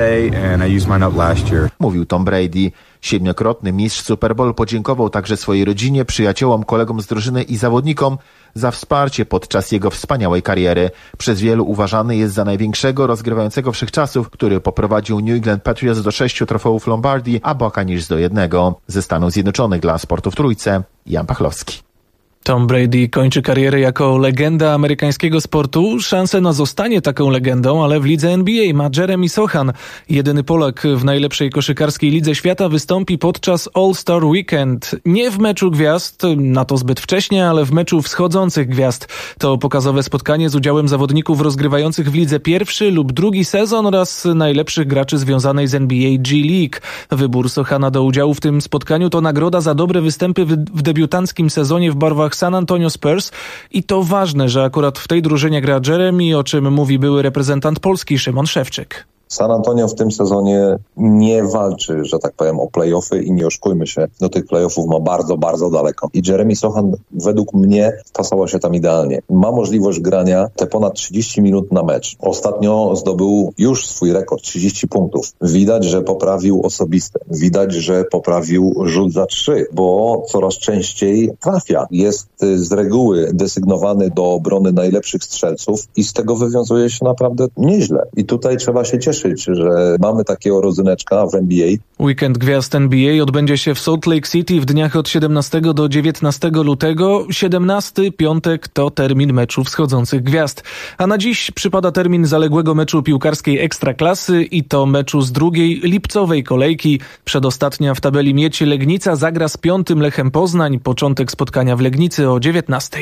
Mówił Tom Brady. 7-krotny mistrz Super Bowl podziękował także swojej rodzinie, przyjaciołom, kolegom z drużyny i zawodnikom za wsparcie podczas jego wspaniałej kariery. Przez wielu uważany jest za największego rozgrywającego wszechczasów, który poprowadził New England Patriots do 6 trofeów Lombardi, a Buccaneers do 1. Ze Stanów Zjednoczonych dla Sportu w Trójce, Jan Pachlowski. Tom Brady kończy karierę jako legenda amerykańskiego sportu. Szansę na zostanie taką legendą, ale w lidze NBA ma Jeremy Sochan. Jedyny Polak w najlepszej koszykarskiej lidze świata wystąpi podczas All-Star Weekend. Nie w meczu gwiazd, na to zbyt wcześnie, ale w meczu wschodzących gwiazd. To pokazowe spotkanie z udziałem zawodników rozgrywających w lidze pierwszy lub drugi sezon oraz najlepszych graczy związanej z NBA G League. Wybór Sochana do udziału w tym spotkaniu to nagroda za dobre występy w debiutanckim sezonie w barwach San Antonio Spurs i to ważne, że akurat w tej drużynie gra Jeremy, o czym mówi były reprezentant Polski Szymon Szewczyk. San Antonio w tym sezonie nie walczy, że tak powiem, o play-offy i nie oszukujmy się, do tych play-offów ma bardzo, bardzo daleko. I Jeremy Sochan według mnie wpasował się tam idealnie. Ma możliwość grania te ponad 30 minut na mecz. Ostatnio zdobył już swój rekord, 30 punktów. Widać, że poprawił osobiste. Widać, że poprawił rzut za 3, bo coraz częściej trafia. Jest z reguły desygnowany do obrony najlepszych strzelców i z tego wywiązuje się naprawdę nieźle. I tutaj trzeba się cieszyć, że mamy takiego rodzyneczka w NBA. Weekend Gwiazd NBA odbędzie się w Salt Lake City w dniach od 17 do 19 lutego. 17 piątek to termin meczu wschodzących gwiazd. A na dziś przypada termin zaległego meczu piłkarskiej Ekstraklasy i to meczu z drugiej lipcowej kolejki. Przedostatnia w tabeli Miedź Legnica zagra z 5. Lechem Poznań. Początek spotkania w Legnicy o 19.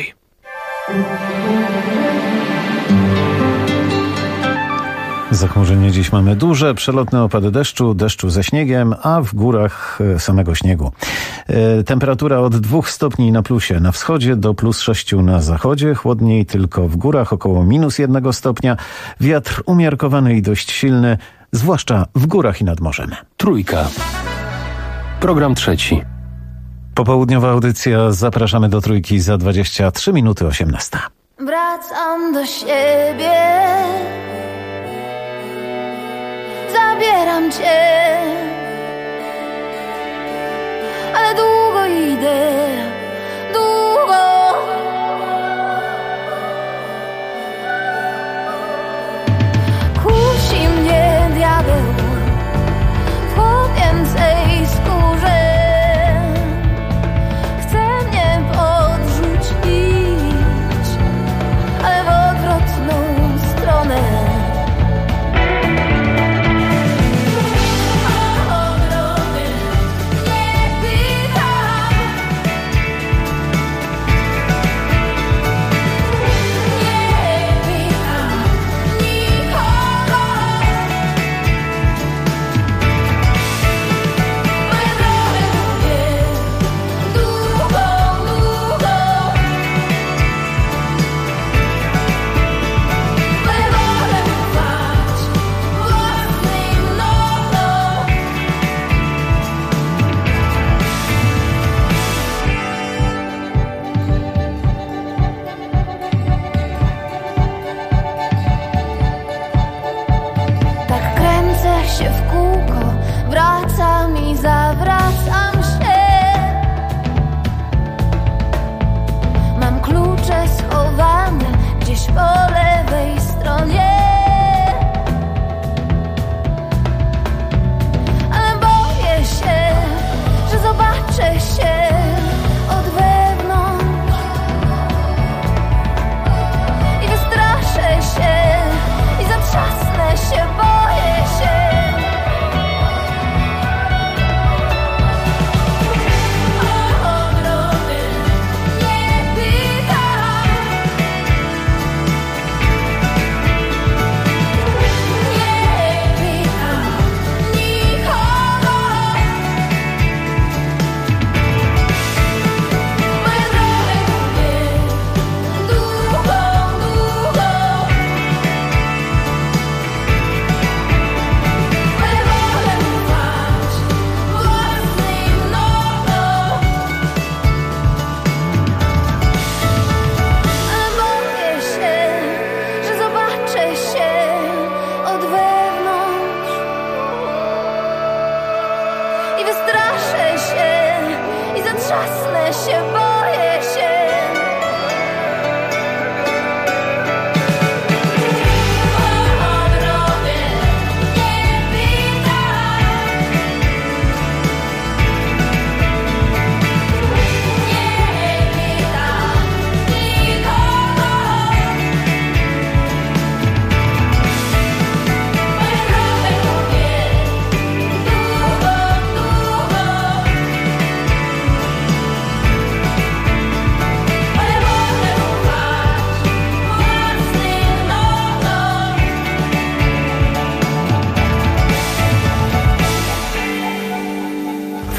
Zachmurzenie dziś mamy duże, przelotne opady deszczu ze śniegiem, a w górach samego śniegu. Temperatura od 2 stopni na plusie na wschodzie do +6 na zachodzie, chłodniej tylko w górach, około -1 stopnia. Wiatr umiarkowany i dość silny, zwłaszcza w górach i nad morzem. Trójka. Program trzeci. Popołudniowa audycja, zapraszamy do Trójki za 23 minuty 18. Wracam do siebie. Zabieram cię, ale długo idę, długo. Kusi mnie diabeł w chłopięcej skórze. Chce mnie podrzucić, ale w odwrotną stronę.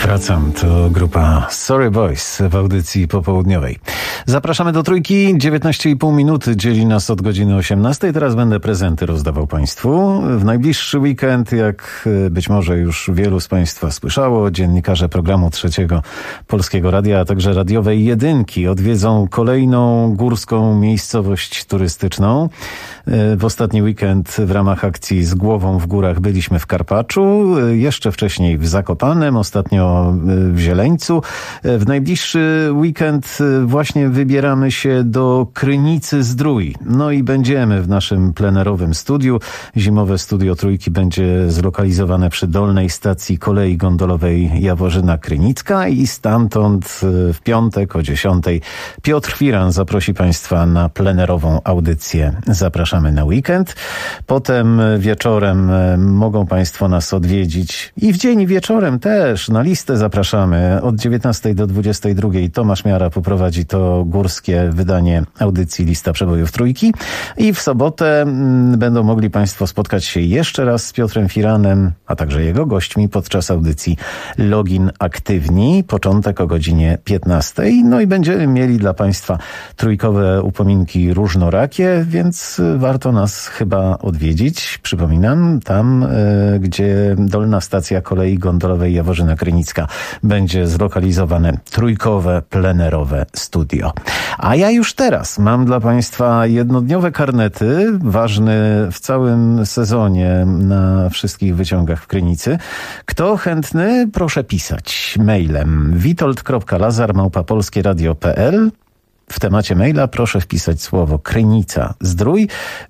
Wracam, to grupa Sorry Boys w audycji popołudniowej. Zapraszamy do Trójki, 19,5 minuty dzieli nas od godziny 18. Teraz będę prezenty rozdawał Państwu. W najbliższy weekend, jak być może już wielu z Państwa słyszało, dziennikarze programu Trzeciego Polskiego Radia, a także radiowej Jedynki odwiedzą kolejną górską miejscowość turystyczną. W ostatni weekend w ramach akcji Z głową w górach byliśmy w Karpaczu, jeszcze wcześniej w Zakopanem, ostatnio w Zieleńcu. W najbliższy weekend właśnie wybieramy się do Krynicy-Zdrój. No i będziemy w naszym plenerowym studiu. Zimowe studio Trójki będzie zlokalizowane przy dolnej stacji kolei gondolowej Jaworzyna Krynicka i stamtąd w piątek o 10:00 Piotr Firan zaprosi Państwa na plenerową audycję. Zapraszamy na weekend. Potem wieczorem mogą Państwo nas odwiedzić i w dzień i wieczorem też na listę zapraszamy. Od 19 do 22 Tomasz Miara poprowadzi to górskie wydanie audycji Lista Przebojów Trójki i w sobotę będą mogli Państwo spotkać się jeszcze raz z Piotrem Firanem, a także jego gośćmi podczas audycji Login Aktywni. Początek o godzinie 15. No i będziemy mieli dla Państwa trójkowe upominki różnorakie, więc warto nas chyba odwiedzić. Przypominam, tam, gdzie dolna stacja kolei gondolowej Jaworzyna Krynicka będzie zlokalizowane trójkowe, plenerowe studio. A ja już teraz mam dla Państwa jednodniowe karnety, ważne w całym sezonie na wszystkich wyciągach w Krynicy. Kto chętny, proszę pisać mailem witold.lazar@polskieradio.pl. W temacie maila proszę wpisać słowo Krynica Zdrój,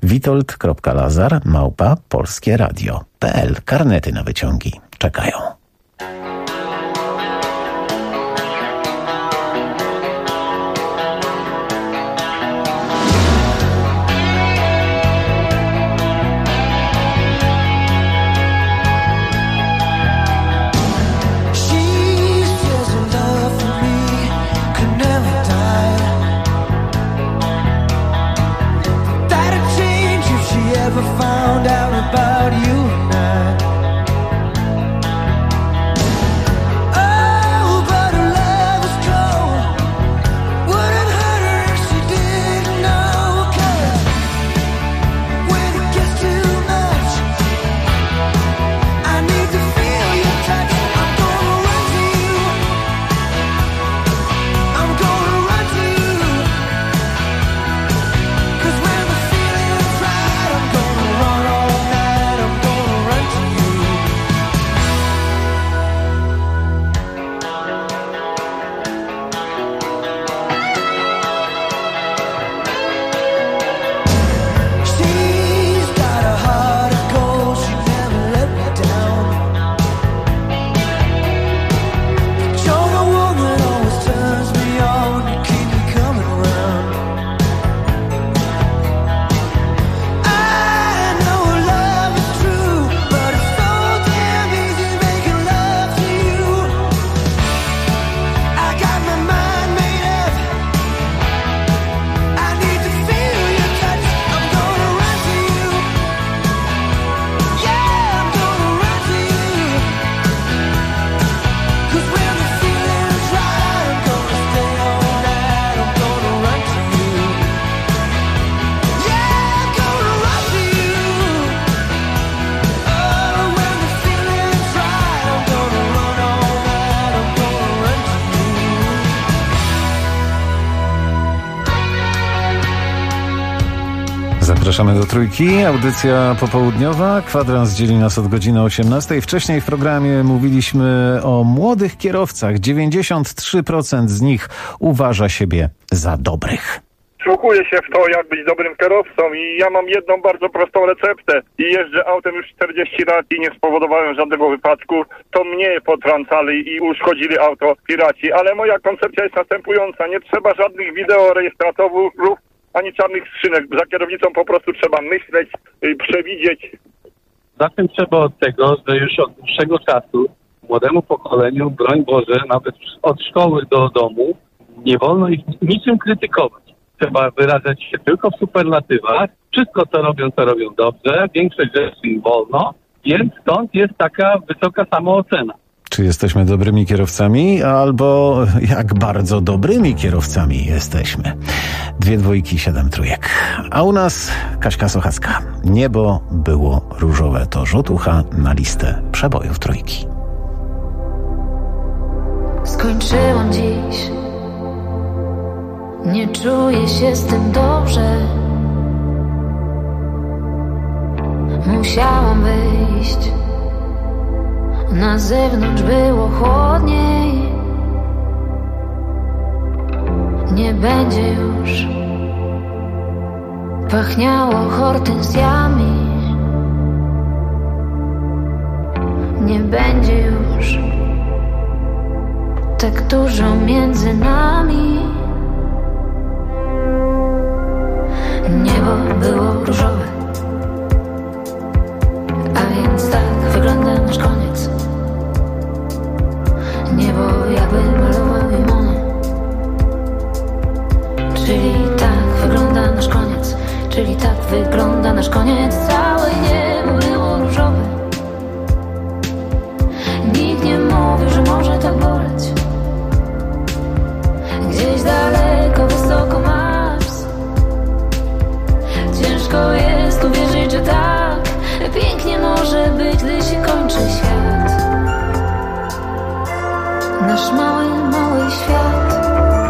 witold.lazar@polskieradio.pl. Karnety na wyciągi czekają. Found out about you and I. Zapraszamy do Trójki, audycja popołudniowa. Kwadrans dzieli nas od godziny 18. Wcześniej w programie mówiliśmy o młodych kierowcach. 93% z nich uważa siebie za dobrych. Wsłuchuję się w to, jak być dobrym kierowcą i ja mam jedną bardzo prostą receptę. I jeżdżę autem już 40 lat i nie spowodowałem żadnego wypadku. To mnie potrącali i uszkodzili auto piraci. Ale moja koncepcja jest następująca. Nie trzeba żadnych wideorejestratorów ani czarnych skrzynek. Za kierownicą po prostu trzeba myśleć, przewidzieć. Zatem trzeba od tego, że już od dłuższego czasu młodemu pokoleniu, broń Boże, nawet od szkoły do domu, nie wolno ich niczym krytykować. Trzeba wyrażać się tylko w superlatywach. Wszystko, co robią dobrze. Większość rzeczy im wolno. Więc stąd jest taka wysoka samoocena. Czy jesteśmy dobrymi kierowcami, albo jak bardzo dobrymi kierowcami jesteśmy. 2 dwójki, 7 trójek. A u nas Kaśka Sochacka. Niebo było różowe. To rzut ucha na listę przebojów trójki. Skończyłam dziś. Nie czuję się z tym dobrze. Musiałam wyjść. Na zewnątrz było chłodniej. Nie będzie już. Pachniało hortensjami. Nie będzie już tak dużo między nami. Niebo było różowe, a więc tak wygląda nasz koniec. Niebo jakby malował Imonę. Czyli tak wygląda nasz koniec. Czyli tak wygląda nasz koniec. Całe niebo było różowe. Nikt nie mówił, że może tak boleć. Gdzieś daleko, wysoko Mars. Ciężko jest uwierzyć, że tak pięknie może być, gdy się kończy świat. Nasz mały, mały świat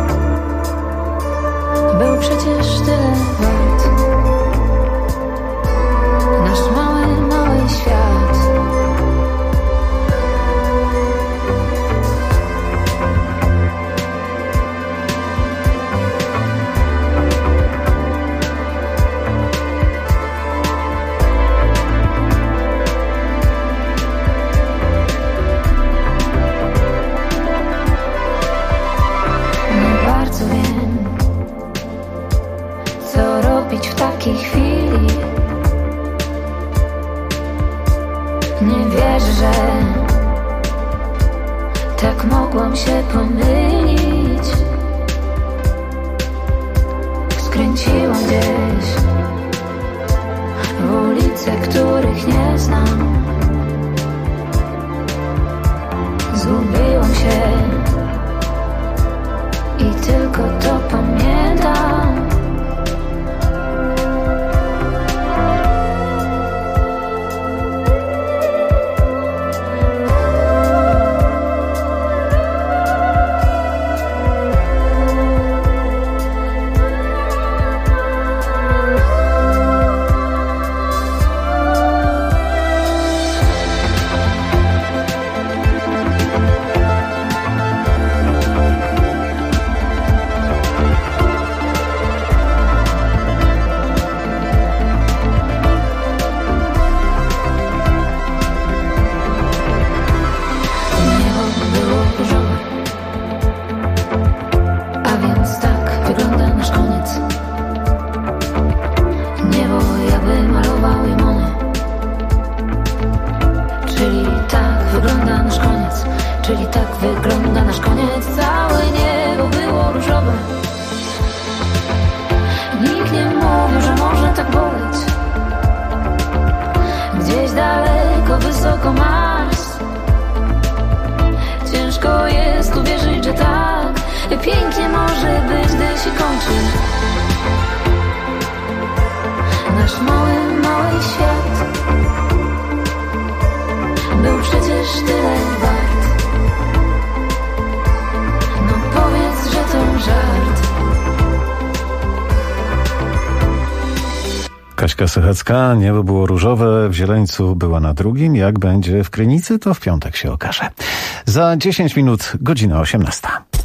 był przecież tyle wart. Nasz mały, mały świat. W takiej chwili nie wierzę, że tak mogłam się pomylić. Skręciłam gdzieś w ulice, których nie znam. Zgubiłam się i tylko to pamiętam. Kaśka Sochacka, niebo było różowe, w Zieleńcu była na drugim. Jak będzie w Krynicy, to w piątek się okaże. Za 10 minut, godzina 18.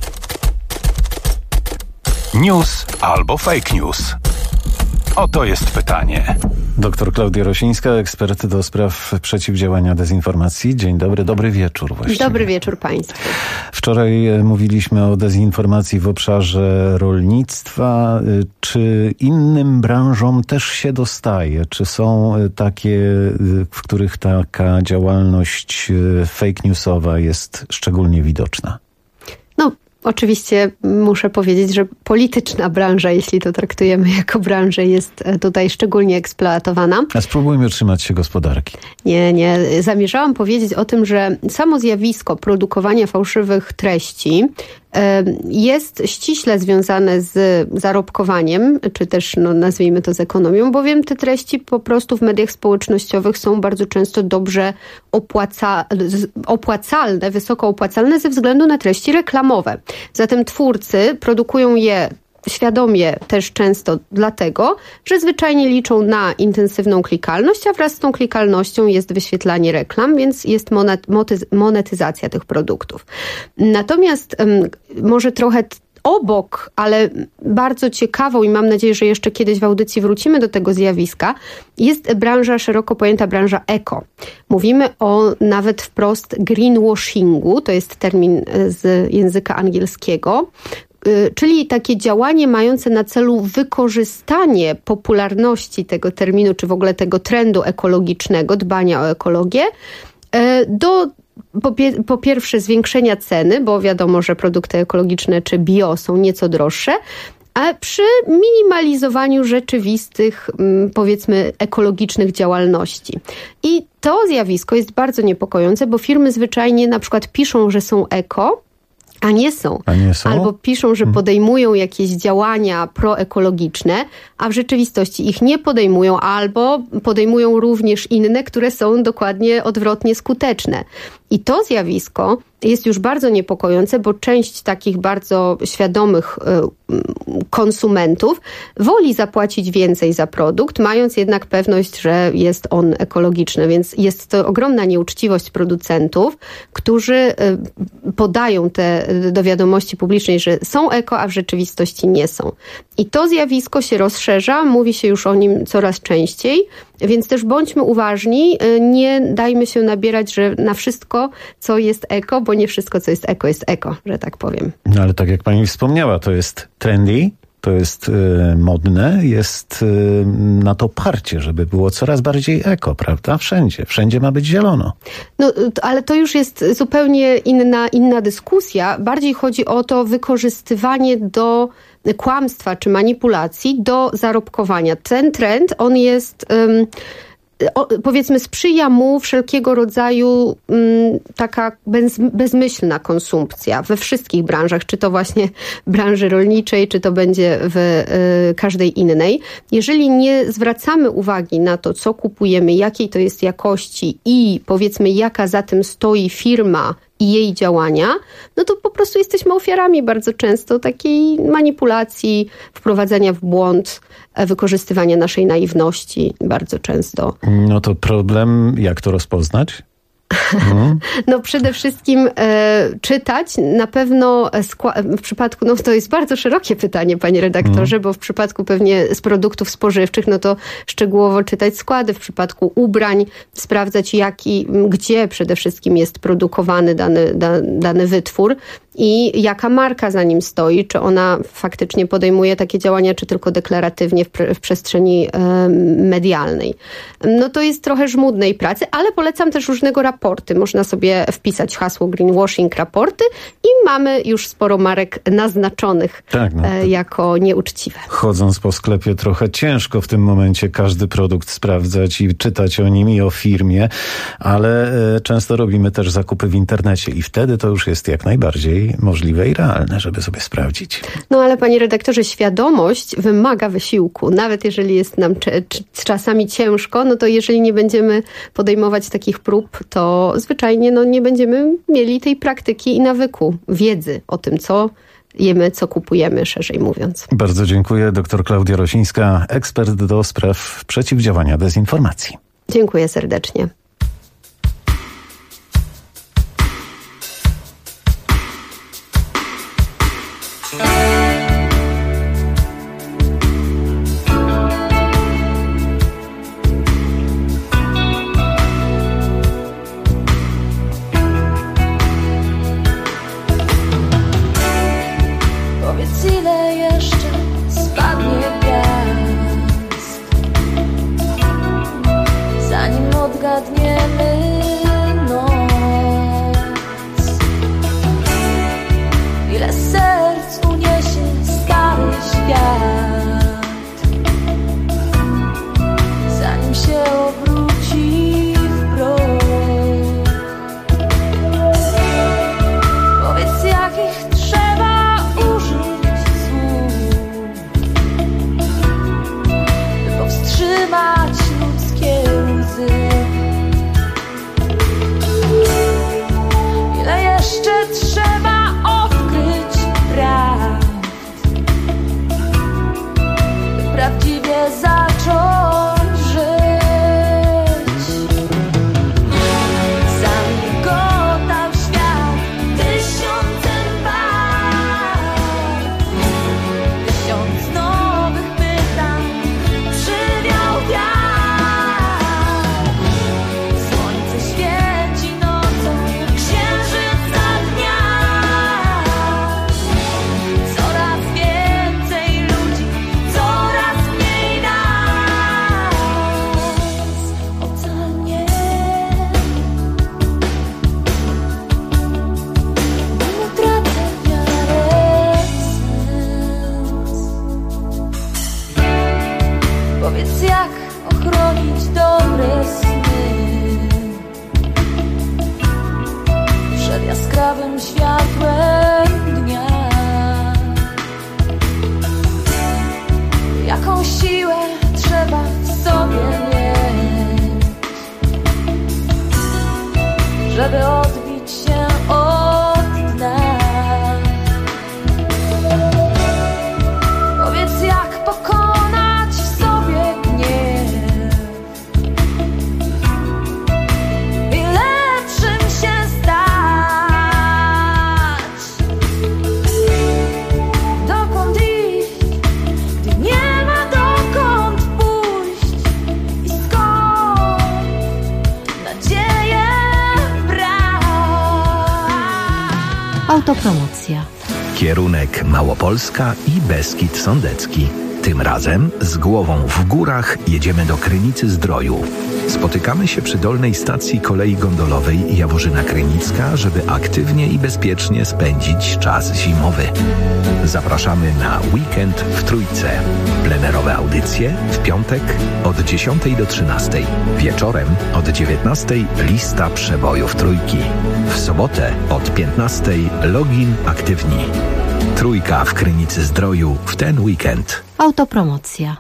News albo fake news? Oto jest pytanie. Doktor Klaudia Rosińska, ekspert do spraw przeciwdziałania dezinformacji. Dzień dobry, dobry wieczór właściwie. Dobry wieczór Państwu. Wczoraj mówiliśmy o dezinformacji w obszarze rolnictwa. Czy innym branżom też się dostaje? Czy są takie, w których taka działalność fake newsowa jest szczególnie widoczna? No, Oczywiście muszę powiedzieć, że polityczna branża, jeśli to traktujemy jako branżę, jest tutaj szczególnie eksploatowana. A spróbujmy trzymać się gospodarki. Nie. Zamierzałam powiedzieć o tym, że samo zjawisko produkowania fałszywych treści jest ściśle związane z zarobkowaniem, czy też nazwijmy to z ekonomią, bowiem te treści po prostu w mediach społecznościowych są bardzo często dobrze opłacalne, wysoko opłacalne ze względu na treści reklamowe. Zatem twórcy produkują je świadomie też często dlatego, że zwyczajnie liczą na intensywną klikalność, a wraz z tą klikalnością jest wyświetlanie reklam, więc jest monetyzacja tych produktów. Natomiast może trochę obok, ale bardzo ciekawą i mam nadzieję, że jeszcze kiedyś w audycji wrócimy do tego zjawiska, jest branża, szeroko pojęta branża eko. Mówimy o nawet wprost greenwashingu, to jest termin z języka angielskiego, czyli takie działanie mające na celu wykorzystanie popularności tego terminu, czy w ogóle tego trendu ekologicznego, dbania o ekologię, do po pierwsze zwiększenia ceny, bo wiadomo, że produkty ekologiczne czy bio są nieco droższe, a przy minimalizowaniu rzeczywistych, powiedzmy, ekologicznych działalności. I to zjawisko jest bardzo niepokojące, bo firmy zwyczajnie na przykład piszą, że są eko, a nie są. Albo piszą, że podejmują jakieś działania proekologiczne, a w rzeczywistości ich nie podejmują, albo podejmują również inne, które są dokładnie odwrotnie skuteczne. I to zjawisko jest już bardzo niepokojące, bo część takich bardzo świadomych konsumentów woli zapłacić więcej za produkt, mając jednak pewność, że jest on ekologiczny. Więc jest to ogromna nieuczciwość producentów, którzy podają te do wiadomości publicznej, że są eko, a w rzeczywistości nie są. I to zjawisko się rozszerza, mówi się już o nim coraz częściej, więc też bądźmy uważni, nie dajmy się nabierać, że na wszystko, co jest eko, bo nie wszystko, co jest eko, że tak powiem. No ale tak jak pani wspomniała, to jest trendy, to jest modne, jest na to parcie, żeby było coraz bardziej eko, prawda? Wszędzie ma być zielono. No, ale to już jest zupełnie inna dyskusja. Bardziej chodzi o to wykorzystywanie do kłamstwa czy manipulacji do zarobkowania. Ten trend, on jest... powiedzmy sprzyja mu wszelkiego rodzaju taka bezmyślna konsumpcja we wszystkich branżach, czy to właśnie branży rolniczej, czy to będzie w każdej innej. Jeżeli nie zwracamy uwagi na to, co kupujemy, jakiej to jest jakości i powiedzmy jaka za tym stoi firma i jej działania, no to po prostu jesteśmy ofiarami bardzo często takiej manipulacji, wprowadzania w błąd, wykorzystywania naszej naiwności bardzo często. No to problem, jak to rozpoznać? No przede wszystkim czytać, na pewno w przypadku, no to jest bardzo szerokie pytanie, panie redaktorze, bo w przypadku pewnie z produktów spożywczych, no to szczegółowo czytać składy, w przypadku ubrań sprawdzać gdzie przede wszystkim jest produkowany dany wytwór i jaka marka za nim stoi, czy ona faktycznie podejmuje takie działania, czy tylko deklaratywnie w przestrzeni medialnej. No to jest trochę żmudnej pracy, ale polecam też różnego raporty. Można sobie wpisać hasło greenwashing raporty i mamy już sporo marek naznaczonych jako nieuczciwe. Chodząc po sklepie trochę ciężko w tym momencie każdy produkt sprawdzać i czytać o nim i o firmie, ale często robimy też zakupy w internecie i wtedy to już jest jak najbardziej możliwe i realne, żeby sobie sprawdzić. No ale panie redaktorze, świadomość wymaga wysiłku. Nawet jeżeli jest nam czasami ciężko, no to jeżeli nie będziemy podejmować takich prób, to zwyczajnie nie będziemy mieli tej praktyki i nawyku, wiedzy o tym, co jemy, co kupujemy, szerzej mówiąc. Bardzo dziękuję. Dr Klaudia Rosińska, ekspert do spraw przeciwdziałania dezinformacji. Dziękuję serdecznie. Odgadnie sobie zacząć żyć. Zamigotał świat tysiącem barw, 1000 nowych pytań przywiał wiatr. Słońce świeci nocą, księżyca dnia. Coraz więcej ludzi, coraz mniej nas. Ocalnie nie tracę wiary w sens. Powiedz, jak ochronić dobre sny przed jaskrawym światłem dnia. Jaką siłę trzeba w sobie mieć, żeby odbić się od dna. Powiedz, jak pokonać w sobie gniew i lepszym się stać. Dokąd iść, gdy nie ma dokąd pójść, i skąd nadzieję brać. Autopromocja. Kierunek Małopolska i Beskid Sądecki. Tym razem z głową w górach jedziemy do Krynicy-Zdroju. Spotykamy się przy dolnej stacji kolei gondolowej Jaworzyna Krynicka, żeby aktywnie i bezpiecznie spędzić czas zimowy. Zapraszamy na weekend w Trójce. Plenerowe audycje w piątek od 10 do 13. Wieczorem od 19 lista przebojów Trójki. W sobotę od 15 login aktywni. Trójka w Krynicy-Zdroju w ten weekend. Autopromocja.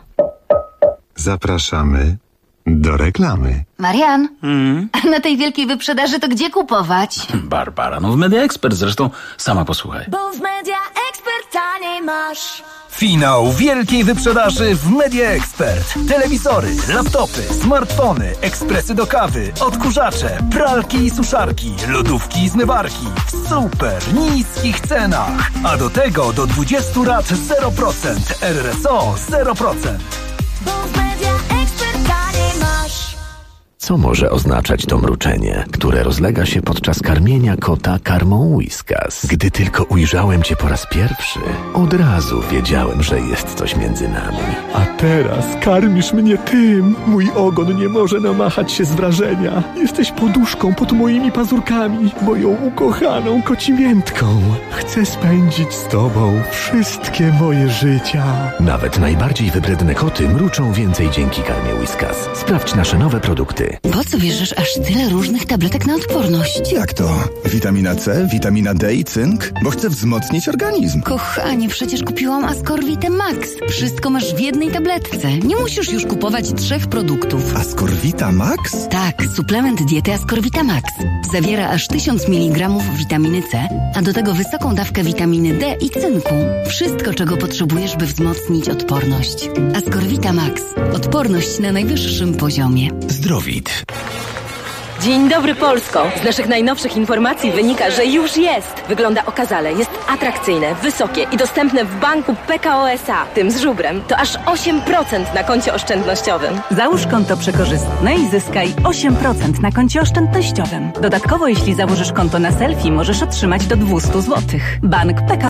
Zapraszamy do reklamy. Marian, a na tej wielkiej wyprzedaży to gdzie kupować? Barbara, no w Media Expert, zresztą sama posłuchaj. Bo w Media Expert taniej masz. Finał wielkiej wyprzedaży w Media Expert. Telewizory, laptopy, smartfony, ekspresy do kawy, odkurzacze, pralki i suszarki, lodówki i zmywarki w super niskich cenach. A do tego do 20 lat 0%, RRSO 0%. Bo w Media Expert taniej masz. Co może oznaczać to mruczenie, które rozlega się podczas karmienia kota karmą Whiskas? Gdy tylko ujrzałem cię po raz pierwszy, od razu wiedziałem, że jest coś między nami. A teraz karmisz mnie tym. Mój ogon nie może namachać się z wrażenia. Jesteś poduszką pod moimi pazurkami, moją ukochaną kocimiętką. Chcę spędzić z tobą wszystkie moje życia. Nawet najbardziej wybredne koty mruczą więcej dzięki karmie Whiskas. Sprawdź nasze nowe produkty. Po co bierzesz aż tyle różnych tabletek na odporność? Jak to? Witamina C, witamina D i cynk? Bo chcę wzmocnić organizm. Kochanie, przecież kupiłam Ascorvitę Max. Wszystko masz w jednej tabletce. Nie musisz już kupować 3 produktów. Ascorvita Max? Tak, suplement diety Ascorvita Max. Zawiera aż 1000 mg witaminy C, a do tego wysoką dawkę witaminy D i cynku. Wszystko, czego potrzebujesz, by wzmocnić odporność. Ascorvita Max. Odporność na najwyższym poziomie. Zdrowit. Dzień dobry, Polsko! Z naszych najnowszych informacji wynika, że już jest. Wygląda okazale, jest atrakcyjne, wysokie i dostępne w banku PKO SA. Tym z żubrem to aż 8% na koncie oszczędnościowym. Załóż konto przekorzystne i zyskaj 8% na koncie oszczędnościowym. Dodatkowo, jeśli założysz konto na selfie, możesz otrzymać do 200 zł. Bank PKO